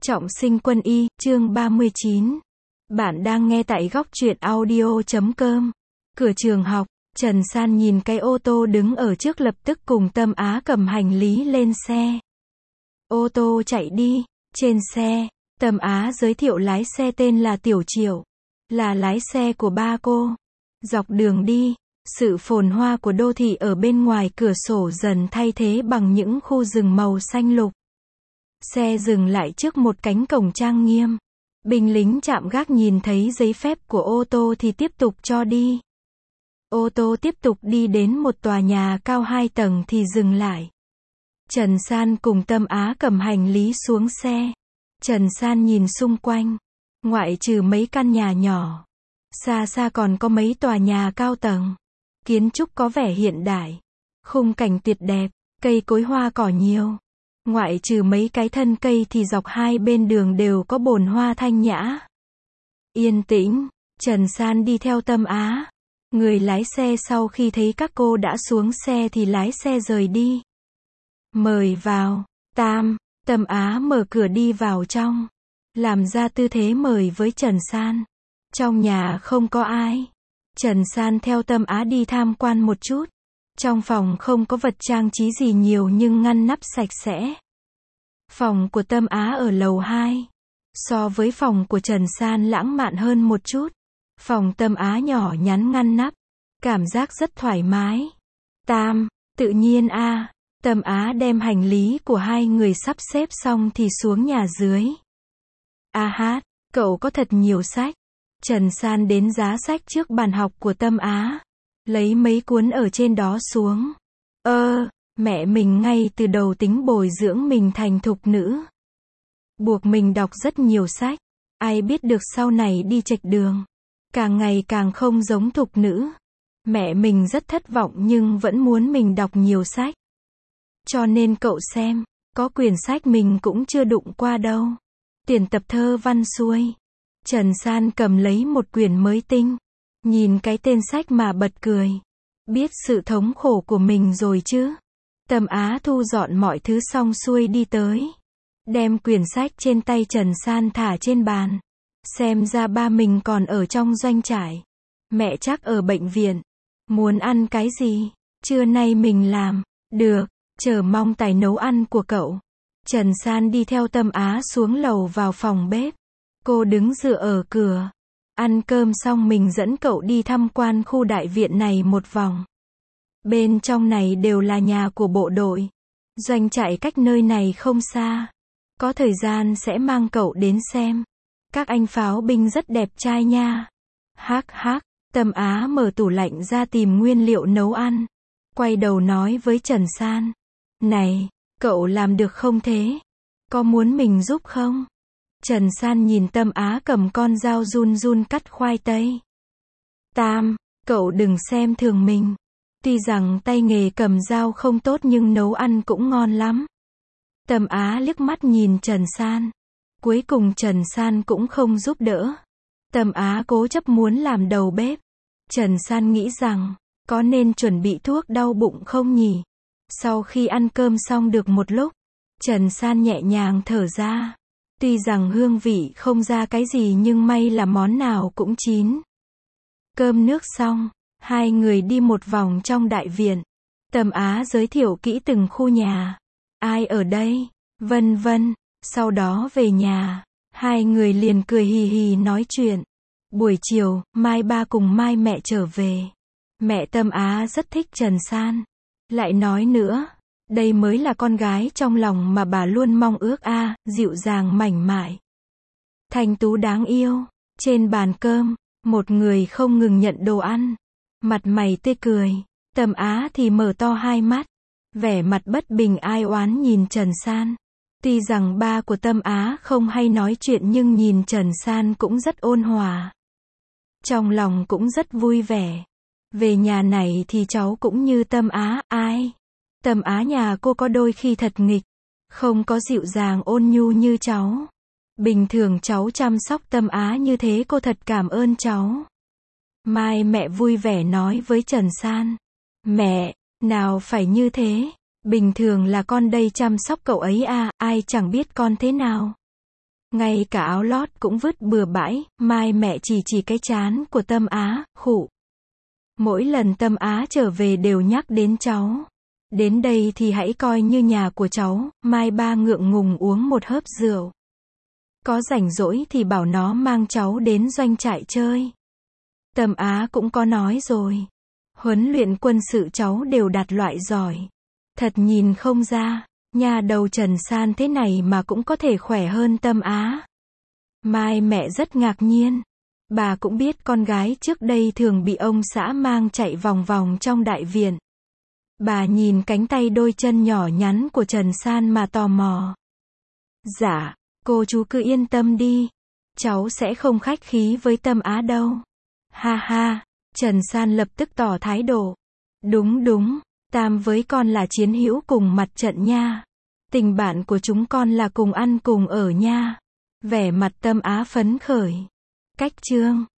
Trọng sinh quân y, chương 39. Bạn đang nghe tại góc truyện audio.com. Cửa trường học, Trần San nhìn cái ô tô đứng ở trước lập tức cùng Tâm Á cầm hành lý lên xe. Ô tô chạy đi, trên xe, Tâm Á giới thiệu lái xe tên là Tiểu Triệu, là lái xe của ba cô. Dọc đường đi, sự phồn hoa của đô thị ở bên ngoài cửa sổ dần thay thế bằng những khu rừng màu xanh lục. Xe dừng lại trước một cánh cổng trang nghiêm. Binh lính trạm gác nhìn thấy giấy phép của ô tô thì tiếp tục cho đi. Ô tô tiếp tục đi đến một tòa nhà cao 2 tầng thì dừng lại. Trần San cùng Tâm Á cầm hành lý xuống xe. Trần San nhìn xung quanh. Ngoại trừ mấy căn nhà nhỏ, xa xa còn có mấy tòa nhà cao tầng. Kiến trúc có vẻ hiện đại. Khung cảnh tuyệt đẹp, cây cối hoa cỏ nhiều. Ngoại trừ mấy cái thân cây thì dọc hai bên đường đều có bồn hoa thanh nhã. Yên tĩnh, Trần San đi theo Tâm Á. Người lái xe sau khi thấy các cô đã xuống xe thì lái xe rời đi. Mời vào, Tâm Á mở cửa đi vào trong. Làm ra tư thế mời với Trần San. Trong nhà không có ai. Trần San theo Tâm Á đi tham quan một chút. Trong phòng không có vật trang trí gì nhiều nhưng ngăn nắp sạch sẽ. Phòng của Tâm Á ở lầu 2. So với phòng của Trần San lãng mạn hơn một chút. Phòng Tâm Á nhỏ nhắn ngăn nắp. Cảm giác rất thoải mái. Tự nhiên Tâm Á đem hành lý của hai người sắp xếp xong thì xuống nhà dưới. Cậu có thật nhiều sách. Trần San đến giá sách trước bàn học của Tâm Á. Lấy mấy cuốn ở trên đó xuống. Mẹ mình ngay từ đầu tính bồi dưỡng mình thành thục nữ. Buộc mình đọc rất nhiều sách. Ai biết được sau này đi chệch đường. Càng ngày càng không giống thục nữ. Mẹ mình rất thất vọng nhưng vẫn muốn mình đọc nhiều sách. Cho nên cậu xem, có quyển sách mình cũng chưa đụng qua đâu. Tuyển tập thơ văn xuôi. Trần San cầm lấy một quyển mới tinh. Nhìn cái tên sách mà bật cười. Biết sự thống khổ của mình rồi chứ. Tâm Á thu dọn mọi thứ xong xuôi đi tới. Đem quyển sách trên tay Trần San thả trên bàn. Xem ra ba mình còn ở trong doanh trại. Mẹ chắc ở bệnh viện. Muốn ăn cái gì? Trưa nay mình làm. Được, chờ mong tài nấu ăn của cậu. Trần San đi theo Tâm Á xuống lầu vào phòng bếp. Cô đứng dựa ở cửa. Ăn cơm xong mình dẫn cậu đi tham quan khu đại viện này một vòng. Bên trong này đều là nhà của bộ đội. Doanh trại cách nơi này không xa. Có thời gian sẽ mang cậu đến xem. Các anh pháo binh rất đẹp trai nha. Tâm Á mở tủ lạnh ra tìm nguyên liệu nấu ăn. Quay đầu nói với Trần San. Này, cậu làm được không thế? Có muốn mình giúp không? Trần San nhìn Tâm Á cầm con dao run run cắt khoai tây. Cậu đừng xem thường mình. Tuy rằng tay nghề cầm dao không tốt nhưng nấu ăn cũng ngon lắm. Tâm Á liếc mắt nhìn Trần San. Cuối cùng Trần San cũng không giúp đỡ. Tâm Á cố chấp muốn làm đầu bếp. Trần San nghĩ rằng, có nên chuẩn bị thuốc đau bụng không nhỉ? Sau khi ăn cơm xong được một lúc, Trần San nhẹ nhàng thở ra. Tuy rằng hương vị không ra cái gì nhưng may là món nào cũng chín. Cơm nước xong, hai người đi một vòng trong đại viện. Tâm Á giới thiệu kỹ từng khu nhà. Ai ở đây? Vân vân. Sau đó về nhà, hai người liền cười hì hì nói chuyện. Buổi chiều, mai ba cùng mai mẹ trở về. Mẹ Tâm Á rất thích Trần San. Lại nói nữa, đây mới là con gái trong lòng mà bà luôn mong ước dịu dàng mảnh mại. Thanh tú đáng yêu. Trên bàn cơm, một người không ngừng nhận đồ ăn. Mặt mày tươi cười. Tâm Á thì mở to hai mắt. Vẻ mặt bất bình ai oán nhìn Trần San. Tuy rằng ba của Tâm Á không hay nói chuyện nhưng nhìn Trần San cũng rất ôn hòa. Trong lòng cũng rất vui vẻ. Về nhà này thì cháu cũng như Tâm Á, Tâm Á nhà cô có đôi khi thật nghịch. Không có dịu dàng ôn nhu như cháu. Bình thường cháu chăm sóc Tâm Á như thế cô thật cảm ơn cháu. Mai mẹ vui vẻ nói với Trần San. Mẹ, nào phải như thế. Bình thường là con đây chăm sóc cậu ấy ai chẳng biết con thế nào. Ngay cả áo lót cũng vứt bừa bãi, Mai mẹ chỉ chỉ cái trán của Tâm Á, khụ. Mỗi lần Tâm Á trở về đều nhắc đến cháu. Đến đây thì hãy coi như nhà của cháu, Mai ba ngượng ngùng uống một hớp rượu. Có rảnh rỗi thì bảo nó mang cháu đến doanh trại chơi. Tâm Á cũng có nói rồi. Huấn luyện quân sự cháu đều đạt loại giỏi. Thật nhìn không ra, nhà đầu Trần San thế này mà cũng có thể khỏe hơn Tâm Á. Mai mẹ rất ngạc nhiên. Bà cũng biết con gái trước đây thường bị ông xã mang chạy vòng vòng trong đại viện. Bà nhìn cánh tay đôi chân nhỏ nhắn của Trần San mà tò mò. Dạ, cô chú cứ yên tâm đi. Cháu sẽ không khách khí với Tâm Á đâu. Ha ha, Trần San lập tức tỏ thái độ. Đúng đúng, Tam với con là chiến hữu cùng mặt trận nha. Tình bạn của chúng con là cùng ăn cùng ở nha. Vẻ mặt Tâm Á phấn khởi. Cách chương